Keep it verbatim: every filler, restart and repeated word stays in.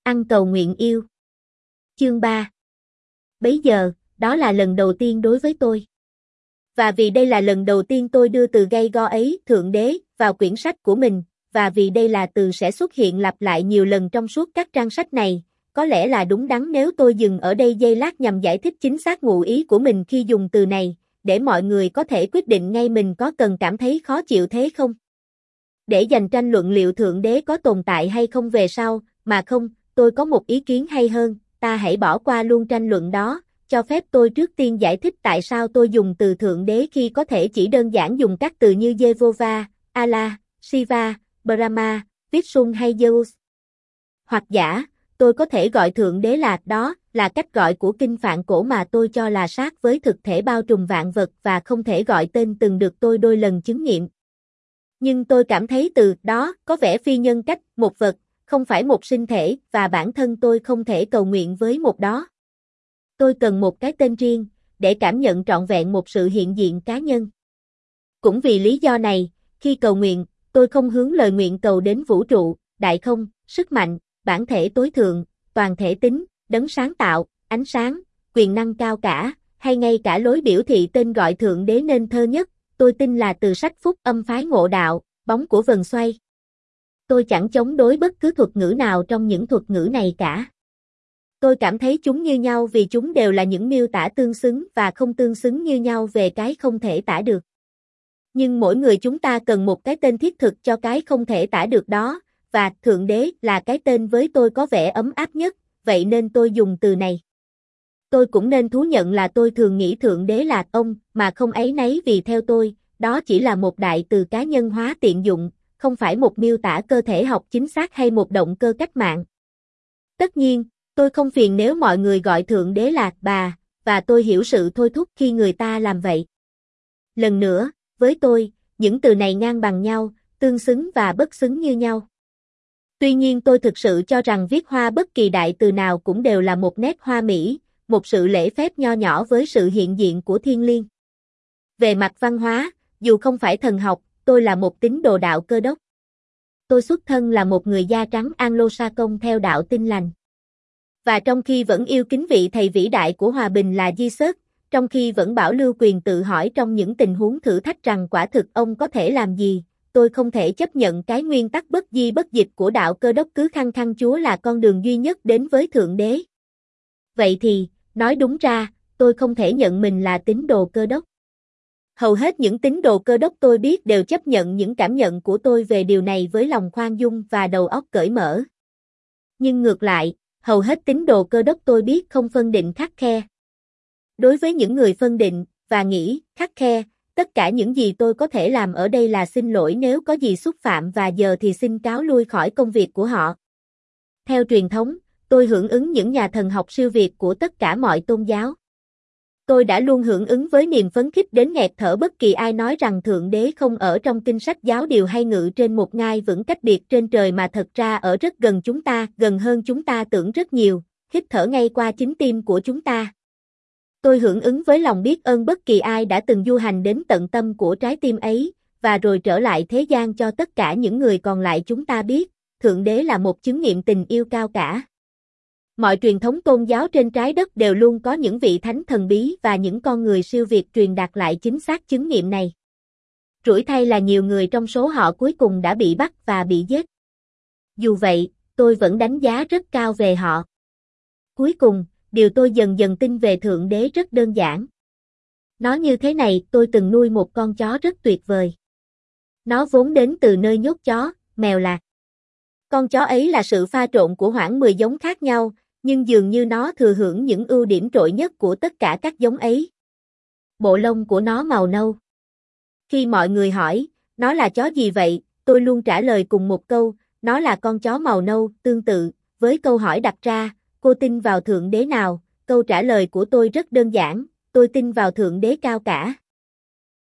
Ăn cầu nguyện yêu. Chương ba. Bấy giờ, đó là lần đầu tiên đối với tôi. Và vì đây là lần đầu tiên tôi đưa từ gây go ấy, Thượng Đế, vào quyển sách của mình, và vì đây là từ sẽ xuất hiện lặp lại nhiều lần trong suốt các trang sách này, có lẽ là đúng đắn nếu tôi dừng ở đây giây lát nhằm giải thích chính xác ngụ ý của mình khi dùng từ này, để mọi người có thể quyết định ngay mình có cần cảm thấy khó chịu thế không. Để dành tranh luận liệu Thượng Đế có tồn tại hay không về sau, mà không, tôi có một ý kiến hay hơn, ta hãy bỏ qua luôn tranh luận đó, cho phép tôi trước tiên giải thích tại sao tôi dùng từ Thượng Đế khi có thể chỉ đơn giản dùng các từ như Jehovah, Allah, Shiva, Brahma, Vishnu hay Zeus. Hoặc giả, tôi có thể gọi Thượng Đế là đó, là cách gọi của kinh phạn cổ mà tôi cho là sát với thực thể bao trùm vạn vật và không thể gọi tên từng được tôi đôi lần chứng nghiệm. Nhưng tôi cảm thấy từ đó có vẻ phi nhân cách, một vật, không phải một sinh thể, và bản thân tôi không thể cầu nguyện với một đó. Tôi cần một cái tên riêng, để cảm nhận trọn vẹn một sự hiện diện cá nhân. Cũng vì lý do này, khi cầu nguyện, tôi không hướng lời nguyện cầu đến vũ trụ, đại không, sức mạnh, bản thể tối thượng, toàn thể tính, đấng sáng tạo, ánh sáng, quyền năng cao cả, hay ngay cả lối biểu thị tên gọi Thượng Đế nên thơ nhất, tôi tin là từ sách Phúc Âm phái Ngộ Đạo, bóng của vần xoay. Tôi chẳng chống đối bất cứ thuật ngữ nào trong những thuật ngữ này cả. Tôi cảm thấy chúng như nhau vì chúng đều là những miêu tả tương xứng và không tương xứng như nhau về cái không thể tả được. Nhưng mỗi người chúng ta cần một cái tên thiết thực cho cái không thể tả được đó, và Thượng Đế là cái tên với tôi có vẻ ấm áp nhất, vậy nên tôi dùng từ này. Tôi cũng nên thú nhận là tôi thường nghĩ Thượng Đế là ông, mà không áy náy vì theo tôi, đó chỉ là một đại từ cá nhân hóa tiện dụng, không phải một miêu tả cơ thể học chính xác hay một động cơ cách mạng. Tất nhiên, tôi không phiền nếu mọi người gọi Thượng Đế là bà, và tôi hiểu sự thôi thúc khi người ta làm vậy. Lần nữa, với tôi, những từ này ngang bằng nhau, tương xứng và bất xứng như nhau. Tuy nhiên tôi thực sự cho rằng viết hoa bất kỳ đại từ nào cũng đều là một nét hoa mỹ, một sự lễ phép nho nhỏ với sự hiện diện của thiên liêng. Về mặt văn hóa, dù không phải thần học, tôi là một tín đồ đạo Cơ đốc. Tôi xuất thân là một người da trắng Anglo-Saxon theo đạo Tin lành. Và trong khi vẫn yêu kính vị thầy vĩ đại của hòa bình là Jesus, trong khi vẫn bảo lưu quyền tự hỏi trong những tình huống thử thách rằng quả thực ông có thể làm gì, tôi không thể chấp nhận cái nguyên tắc bất di bất dịch của đạo Cơ đốc cứ khăng khăng Chúa là con đường duy nhất đến với Thượng Đế. Vậy thì, nói đúng ra, tôi không thể nhận mình là tín đồ Cơ đốc. Hầu hết những tín đồ Cơ đốc tôi biết đều chấp nhận những cảm nhận của tôi về điều này với lòng khoan dung và đầu óc cởi mở. Nhưng ngược lại, hầu hết tín đồ Cơ đốc tôi biết không phân định khắt khe. Đối với những người phân định, và nghĩ, khắt khe, tất cả những gì tôi có thể làm ở đây là xin lỗi nếu có gì xúc phạm và giờ thì xin cáo lui khỏi công việc của họ. Theo truyền thống, tôi hưởng ứng những nhà thần học siêu việt của tất cả mọi tôn giáo. Tôi đã luôn hưởng ứng với niềm phấn khích đến nghẹt thở bất kỳ ai nói rằng Thượng Đế không ở trong kinh sách giáo điều hay ngự trên một ngai vững cách biệt trên trời mà thật ra ở rất gần chúng ta, gần hơn chúng ta tưởng rất nhiều, hít thở ngay qua chính tim của chúng ta. Tôi hưởng ứng với lòng biết ơn bất kỳ ai đã từng du hành đến tận tâm của trái tim ấy, và rồi trở lại thế gian cho tất cả những người còn lại chúng ta biết, Thượng Đế là một chứng nghiệm tình yêu cao cả. Mọi truyền thống tôn giáo trên trái đất đều luôn có những vị thánh thần bí và những con người siêu việt truyền đạt lại chính xác chứng nghiệm này. Rủi thay là nhiều người trong số họ cuối cùng đã bị bắt và bị giết. Dù vậy, tôi vẫn đánh giá rất cao về họ. Cuối cùng, điều tôi dần dần tin về Thượng Đế rất đơn giản. Nó như thế này, tôi từng nuôi một con chó rất tuyệt vời. Nó vốn đến từ nơi nhốt chó, mèo lạc. Con chó ấy là sự pha trộn của khoảng mười giống khác nhau, nhưng dường như nó thừa hưởng những ưu điểm trội nhất của tất cả các giống ấy. Bộ lông của nó màu nâu. Khi mọi người hỏi, nó là chó gì vậy, tôi luôn trả lời cùng một câu, nó là con chó màu nâu. Tương tự, với câu hỏi đặt ra, cô tin vào Thượng Đế nào, câu trả lời của tôi rất đơn giản, tôi tin vào Thượng Đế cao cả.